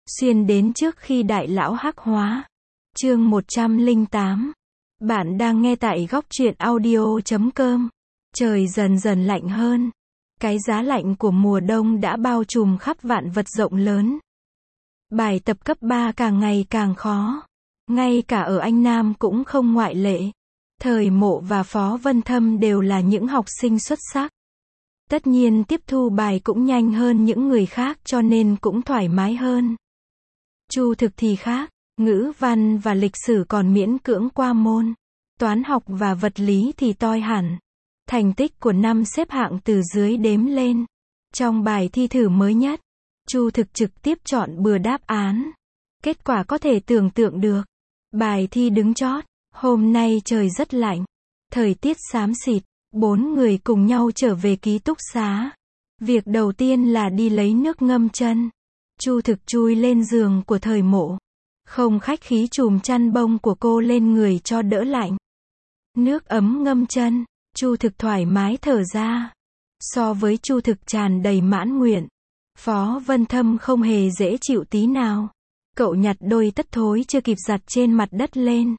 Xuyên đến trước khi đại lão hắc hóa. Chương 108. Bạn đang nghe tại góc truyện audio.com. Trời dần dần lạnh hơn. Cái giá lạnh của mùa đông đã bao trùm khắp vạn vật rộng lớn. Bài tập cấp 3 càng ngày càng khó. Ngay cả ở Anh Nam cũng không ngoại lệ. Thời Mộ và Phó Vân Thâm đều là những học sinh xuất sắc. Tất nhiên tiếp thu bài cũng nhanh hơn những người khác cho nên cũng thoải mái hơn. Chu Thực thì khác, ngữ văn và lịch sử còn miễn cưỡng qua môn. Toán học và vật lý thì toi hẳn. Thành tích của năm xếp hạng từ dưới đếm lên. Trong bài thi thử mới nhất, Chu Thực trực tiếp chọn bừa đáp án. Kết quả có thể tưởng tượng được. Bài thi đứng chót. Hôm nay trời rất lạnh. Thời tiết xám xịt. 4 người cùng nhau trở về ký túc xá. Việc đầu tiên là đi lấy nước ngâm chân. Chu Thực chui lên giường của Thời Mộ. Không khách khí chùm chăn bông của cô lên người cho đỡ lạnh. Nước ấm ngâm chân. Chu Thực thoải mái thở ra. So với Chu Thực tràn đầy mãn nguyện. Phó Vân Thâm không hề dễ chịu tí nào. Cậu nhặt đôi tất thối chưa kịp giặt trên mặt đất lên.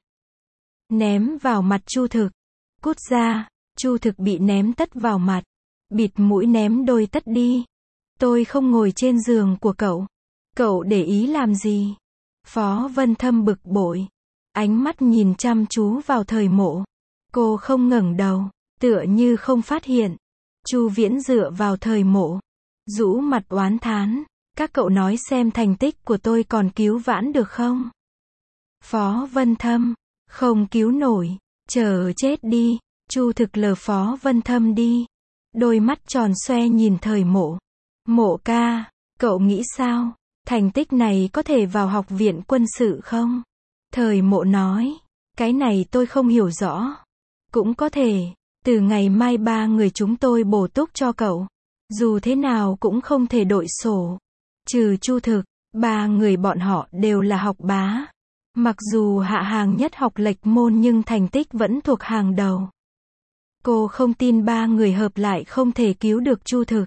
Ném vào mặt Chu Thực. Cút ra. Chu Thực bị ném tất vào mặt. Bịt mũi ném đôi tất đi. Tôi không ngồi trên giường của cậu. Cậu để ý làm gì? Phó Vân Thâm bực bội. Ánh mắt nhìn chăm chú vào Thời Mộ. Cô không ngẩng đầu, tựa như không phát hiện. Chu Viễn dựa vào Thời Mộ. Rũ mặt oán thán. Các cậu nói xem thành tích của tôi còn cứu vãn được không? Phó Vân Thâm. Không cứu nổi. Chờ chết đi. Chu Thực lờ Phó Vân Thâm đi. Đôi mắt tròn xoe nhìn Thời Mộ. Mộ ca, cậu nghĩ sao? Thành tích này có thể vào học viện quân sự không? Thời Mộ nói. Cái này tôi không hiểu rõ. Cũng có thể. Từ ngày mai 3 người chúng tôi bổ túc cho cậu. Dù thế nào cũng không thể đội sổ. Trừ Chu Thực, 3 người bọn họ đều là học bá. Mặc dù hạ hàng nhất học lệch môn nhưng thành tích vẫn thuộc hàng đầu. Cô không tin 3 người hợp lại không thể cứu được Chu Thực.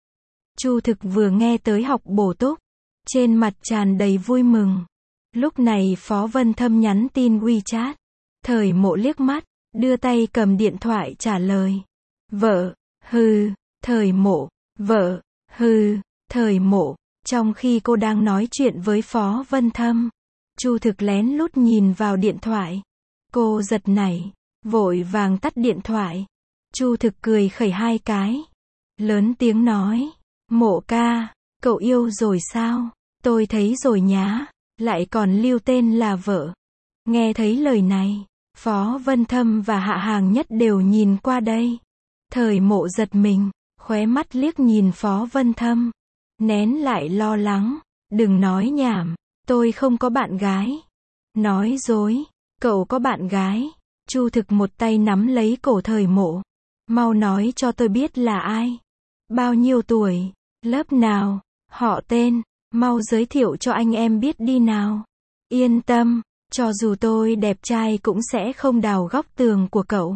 Chu Thực vừa nghe tới học bổ túc. Trên mặt tràn đầy vui mừng. Lúc này Phó Vân Thâm nhắn tin WeChat. Thời Mộ liếc mắt, đưa tay cầm điện thoại trả lời. Vợ, hừ, Thời Mộ, vợ, hừ, Thời Mộ. Trong khi cô đang nói chuyện với Phó Vân Thâm, Chu Thực lén lút nhìn vào điện thoại. Cô giật nảy, vội vàng tắt điện thoại. Chu Thực cười khẩy 2 cái. Lớn tiếng nói. Mộ ca, cậu yêu rồi sao? Tôi thấy rồi nhá. Lại còn lưu tên là vợ. Nghe thấy lời này, Phó Vân Thâm và Hạ Hàng Nhất đều nhìn qua đây. Thời Mộ giật mình, khóe mắt liếc nhìn Phó Vân Thâm. Nén lại lo lắng. Đừng nói nhảm. Tôi không có bạn gái. Nói dối. Cậu có bạn gái. Chu Thực một tay nắm lấy cổ Thời Mộ. Mau nói cho tôi biết là ai. Bao nhiêu tuổi. Lớp nào. Họ tên. Mau giới thiệu cho anh em biết đi nào. Yên tâm. Cho dù tôi đẹp trai cũng sẽ không đào góc tường của cậu.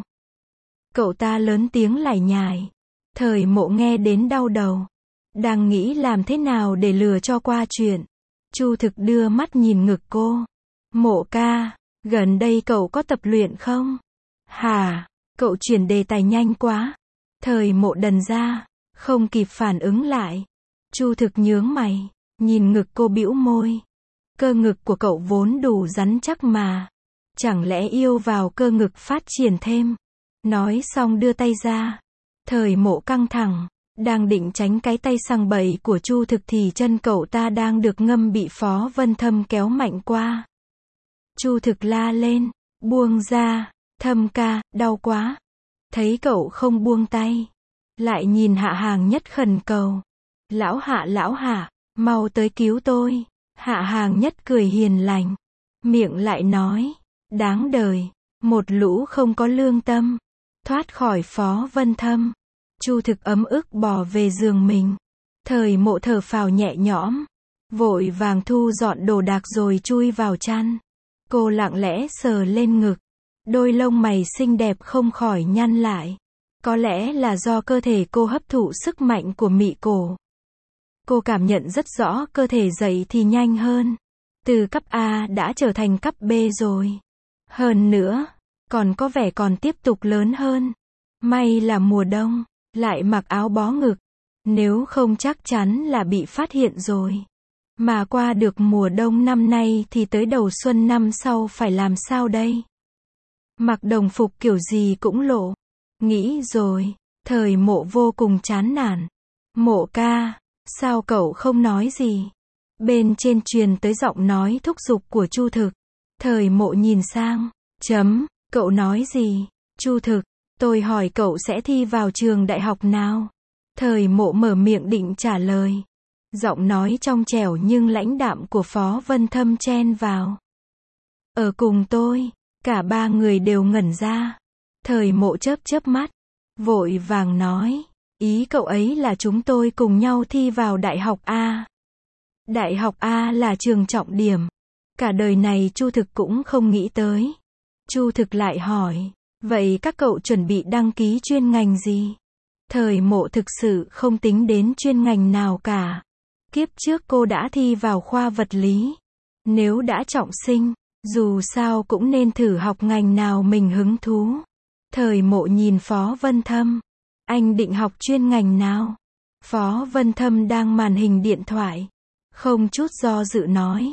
Cậu ta lớn tiếng lải nhải. Thời Mộ nghe đến đau đầu. Đang nghĩ làm thế nào để lừa cho qua chuyện. Chu Thực đưa mắt nhìn ngực cô. Mộ ca, gần đây cậu có tập luyện không? Hả? Cậu chuyển đề tài nhanh quá. Thời Mộ đần ra, không kịp phản ứng lại. Chu Thực nhướng mày, nhìn ngực cô bĩu môi. Cơ ngực của cậu vốn đủ rắn chắc mà. Chẳng lẽ yêu vào cơ ngực phát triển thêm? Nói xong đưa tay ra. Thời Mộ căng thẳng, đang định tránh cái tay sằng bậy của Chu Thực thì chân cậu ta đang được ngâm bị Phó Vân Thâm kéo mạnh qua. Chu Thực la lên. Buông ra. Thâm ca, đau quá. Thấy cậu không buông tay. Lại nhìn Hạ Hàng Nhất khẩn cầu. Lão Hạ, mau tới cứu tôi. Hạ Hàng Nhất cười hiền lành. Miệng lại nói. Đáng đời. Một lũ không có lương tâm. Thoát khỏi Phó Vân Thâm. Chu Thực ấm ức bò về giường mình. Thời Mộ thở phào nhẹ nhõm. Vội vàng thu dọn đồ đạc rồi chui vào chăn. Cô lặng lẽ sờ lên ngực. Đôi lông mày xinh đẹp không khỏi nhăn lại. Có lẽ là do cơ thể cô hấp thụ sức mạnh của mị cổ. Cô cảm nhận rất rõ cơ thể dậy thì nhanh hơn. Từ cấp A đã trở thành cấp B rồi. Hơn nữa, còn có vẻ còn tiếp tục lớn hơn. May là mùa đông, lại mặc áo bó ngực. Nếu không chắc chắn là bị phát hiện rồi. Mà qua được mùa đông năm nay thì tới đầu xuân năm sau phải làm sao đây? Mặc đồng phục kiểu gì cũng lộ. Nghĩ rồi, Thời Mộ vô cùng chán nản. Mộ ca, sao cậu không nói gì? Bên trên truyền tới giọng nói thúc giục của Chu Thực. Thời Mộ nhìn sang, cậu nói gì? Chu Thực, tôi hỏi cậu sẽ thi vào trường đại học nào? Thời Mộ mở miệng định trả lời. Giọng nói trong trẻo nhưng lãnh đạm của Phó Vân Thâm chen vào. Ở cùng tôi, cả ba người đều ngẩn ra. Thời Mộ chớp chớp mắt, vội vàng nói, ý cậu ấy là chúng tôi cùng nhau thi vào Đại học A. Đại học A là trường trọng điểm. Cả đời này Chu Thực cũng không nghĩ tới. Chu Thực lại hỏi, vậy các cậu chuẩn bị đăng ký chuyên ngành gì? Thời Mộ thực sự không tính đến chuyên ngành nào cả. Kiếp trước cô đã thi vào khoa vật lý. Nếu đã trọng sinh, dù sao cũng nên thử học ngành nào mình hứng thú. Thời Mộ nhìn Phó Vân Thâm. Anh định học chuyên ngành nào? Phó Vân Thâm đang màn hình điện thoại. Không chút do dự nói.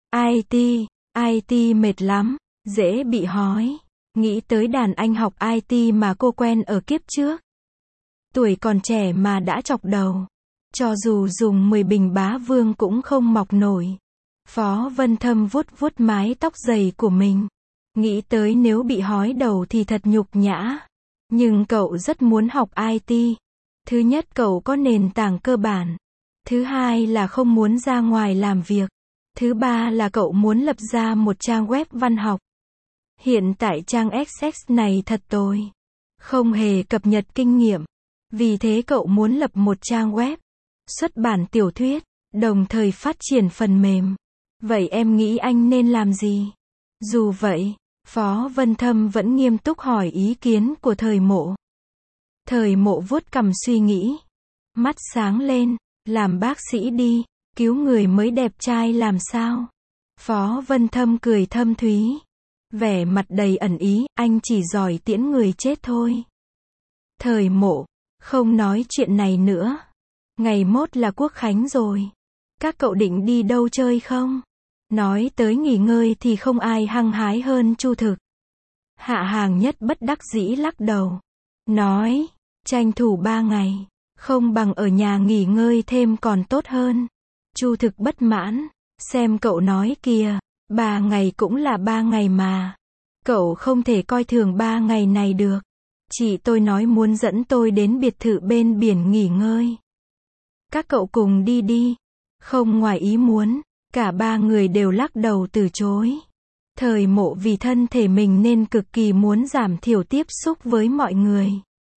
IT mệt lắm, dễ bị hói. Nghĩ tới đàn anh học IT mà cô quen ở kiếp trước. Tuổi còn trẻ mà đã chọc đầu. Cho dù dùng 10 bình bá vương cũng không mọc nổi. Phó Vân Thâm vuốt vuốt mái tóc dày của mình. Nghĩ tới nếu bị hói đầu thì thật nhục nhã. Nhưng cậu rất muốn học IT. Thứ nhất cậu có nền tảng cơ bản. Thứ hai là không muốn ra ngoài làm việc. Thứ ba là cậu muốn lập ra một trang web văn học. Hiện tại trang XX này thật tồi. Không hề cập nhật kinh nghiệm. Vì thế cậu muốn lập một trang web, xuất bản tiểu thuyết, đồng thời phát triển phần mềm. Vậy em nghĩ anh nên làm gì? Dù vậy, Phó Vân Thâm vẫn nghiêm túc hỏi ý kiến của Thời Mộ. Thời Mộ vuốt cằm suy nghĩ. Mắt sáng lên, làm bác sĩ đi, cứu người mới đẹp trai làm sao? Phó Vân Thâm cười thâm thúy. Vẻ mặt đầy ẩn ý, anh chỉ giỏi tiễn người chết thôi. Thời Mộ, không nói chuyện này nữa. Ngày mốt là Quốc khánh rồi. Các cậu định đi đâu chơi không? Nói tới nghỉ ngơi thì không ai hăng hái hơn Chu Thực. Hạ Hàng Nhất bất đắc dĩ lắc đầu. Nói, tranh thủ 3 ngày. Không bằng ở nhà nghỉ ngơi thêm còn tốt hơn. Chu Thực bất mãn. Xem cậu nói kìa. 3 ngày cũng là 3 ngày mà. Cậu không thể coi thường 3 ngày này được. Chị tôi nói muốn dẫn tôi đến biệt thự bên biển nghỉ ngơi. Các cậu cùng đi đi. Không ngoài ý muốn, cả ba người đều lắc đầu từ chối. Thời Mộ vì thân thể mình nên cực kỳ muốn giảm thiểu tiếp xúc với mọi người.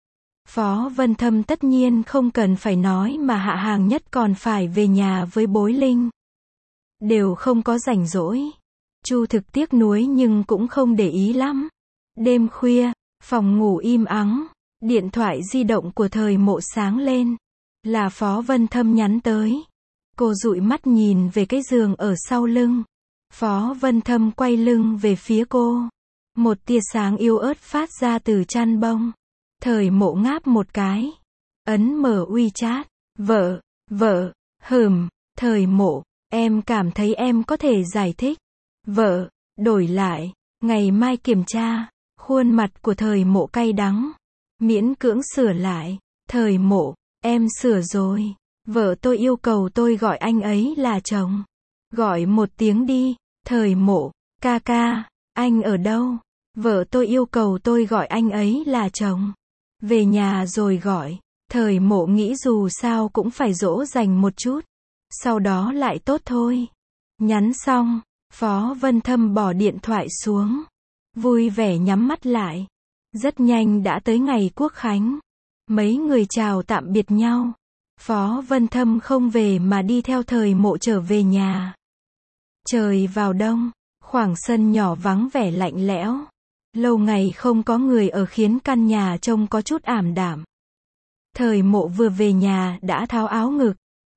Phó Vân Thâm tất nhiên không cần phải nói mà Hạ Hàng Nhất còn phải về nhà với Bối Linh. Đều không có rảnh rỗi. Chu Thực tiếc nuối nhưng cũng không để ý lắm. Đêm khuya, phòng ngủ im ắng, điện thoại di động của Thời Mộ sáng lên. Là Phó Vân Thâm nhắn tới. Cô dụi mắt nhìn về cái giường ở sau lưng. Phó Vân Thâm quay lưng về phía cô. Một tia sáng yếu ớt phát ra từ chăn bông. Thời Mộ ngáp một cái. Ấn mở WeChat. Vợ, Thời Mộ, em cảm thấy em có thể giải thích. Vợ, đổi lại, ngày mai kiểm tra. Khuôn mặt của Thời Mộ cay đắng. Miễn cưỡng sửa lại. Thời Mộ, em sửa rồi. Vợ tôi yêu cầu tôi gọi anh ấy là chồng. Gọi một tiếng đi. Thời Mộ, ca, anh ở đâu? Vợ tôi yêu cầu tôi gọi anh ấy là chồng. Về nhà rồi gọi. Thời Mộ nghĩ dù sao cũng phải dỗ dành một chút. Sau đó lại tốt thôi. Nhắn xong, Phó Vân Thâm bỏ điện thoại xuống. Vui vẻ nhắm mắt lại. Rất nhanh đã tới ngày Quốc khánh. Mấy người chào tạm biệt nhau. Phó Vân Thâm không về mà đi theo Thời Mộ trở về nhà. Trời vào đông, khoảng sân nhỏ vắng vẻ lạnh lẽo. Lâu ngày không có người ở khiến căn nhà trông có chút ảm đạm. Thời Mộ vừa về nhà đã tháo áo ngực,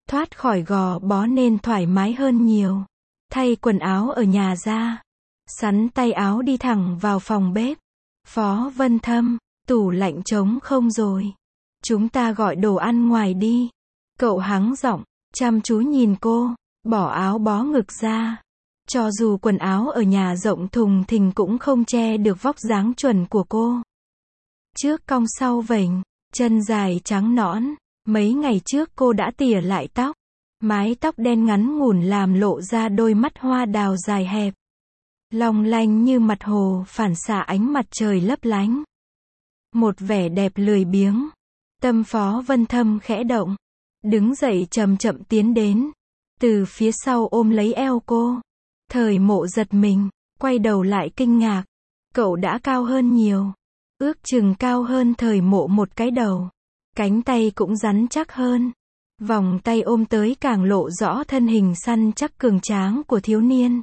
thoát khỏi gò bó nên thoải mái hơn nhiều. Thay quần áo ở nhà ra, sắn tay áo đi thẳng vào phòng bếp. Phó Vân Thâm, tủ lạnh trống không rồi. Chúng ta gọi đồ ăn ngoài đi. Cậu hắng giọng, chăm chú nhìn cô, bỏ áo bó ngực ra. Cho dù quần áo ở nhà rộng thùng thình cũng không che được vóc dáng chuẩn của cô. Trước cong sau vểnh, chân dài trắng nõn. Mấy ngày trước cô đã tỉa lại tóc. Mái tóc đen ngắn ngủn làm lộ ra đôi mắt hoa đào dài hẹp. Long lanh như mặt hồ phản xạ ánh mặt trời lấp lánh. Một vẻ đẹp lười biếng. Tâm Phó Vân Thâm khẽ động. Đứng dậy chậm chậm tiến đến. Từ phía sau ôm lấy eo cô. Thời Mộ giật mình, quay đầu lại kinh ngạc. Cậu đã cao hơn nhiều. Ước chừng cao hơn Thời Mộ một cái đầu. Cánh tay cũng rắn chắc hơn. Vòng tay ôm tới càng lộ rõ thân hình săn chắc cường tráng của thiếu niên.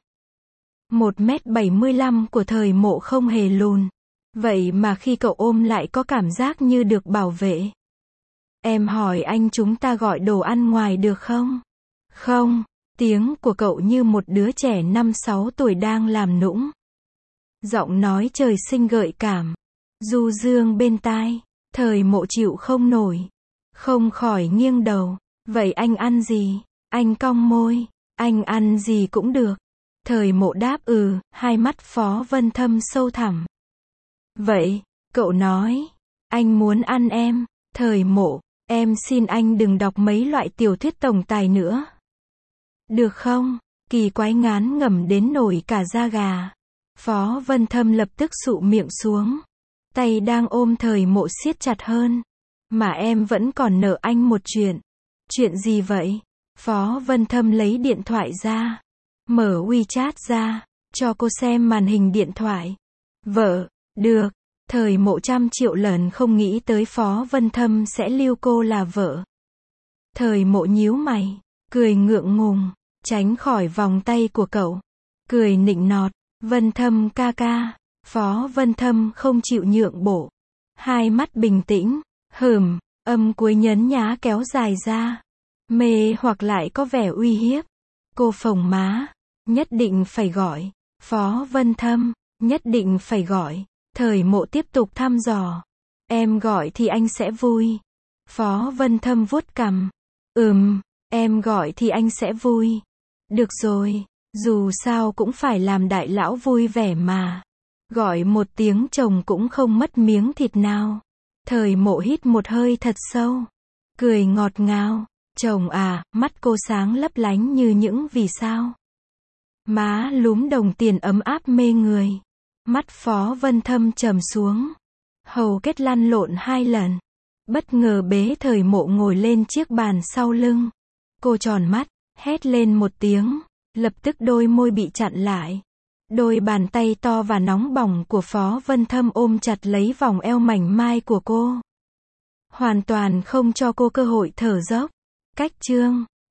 1m75 của Thời Mộ không hề lùn. Vậy mà khi cậu ôm lại có cảm giác như được bảo vệ. Em hỏi anh chúng ta gọi đồ ăn ngoài được không? Không, tiếng của cậu như một đứa trẻ 5-6 tuổi đang làm nũng. Giọng nói trời sinh gợi cảm. Du dương bên tai, Thời Mộ chịu không nổi. Không khỏi nghiêng đầu. Vậy anh ăn gì? Anh cong môi. Anh ăn gì cũng được. Thời Mộ đáp hai mắt Phó Vân Thâm sâu thẳm. Vậy, cậu nói, anh muốn ăn em. Thời Mộ, em xin anh đừng đọc mấy loại tiểu thuyết tổng tài nữa. Được không? Kỳ quái ngán ngẩm đến nổi cả da gà. Phó Vân Thâm lập tức sụ miệng xuống. Tay đang ôm Thời Mộ siết chặt hơn. Mà em vẫn còn nợ anh một chuyện. Chuyện gì vậy? Phó Vân Thâm lấy điện thoại ra. Mở WeChat ra. Cho cô xem màn hình điện thoại. Vợ, được. Thời Mộ 100 triệu lần không nghĩ tới Phó Vân Thâm sẽ lưu cô là vợ. Thời Mộ nhíu mày. Cười ngượng ngùng. Tránh khỏi vòng tay của cậu. Cười nịnh nọt. Vân Thâm ca ca. Phó Vân Thâm không chịu nhượng bộ. Hai mắt bình tĩnh. Âm cuối nhấn nhá kéo dài ra. Mê hoặc lại có vẻ uy hiếp. Cô phồng má. Nhất định phải gọi. Phó Vân Thâm. Nhất định phải gọi. Thời Mộ tiếp tục thăm dò. Em gọi thì anh sẽ vui. Phó Vân Thâm vuốt cằm. Em gọi thì anh sẽ vui. Được rồi. Dù sao cũng phải làm đại lão vui vẻ mà. Gọi một tiếng chồng cũng không mất miếng thịt nào. Thời Mộ hít một hơi thật sâu. Cười ngọt ngào. Chồng à, mắt cô sáng lấp lánh như những vì sao. Má lúm đồng tiền ấm áp mê người. Mắt Phó Vân Thâm trầm xuống. Hầu kết lăn lộn 2 lần. Bất ngờ bế Thời Mộ ngồi lên chiếc bàn sau lưng. Cô tròn mắt, hét lên một tiếng. Lập tức đôi môi bị chặn lại. Đôi bàn tay to và nóng bỏng của Phó Vân Thâm ôm chặt lấy vòng eo mảnh mai của cô. Hoàn toàn không cho cô cơ hội thở dốc. Cách chương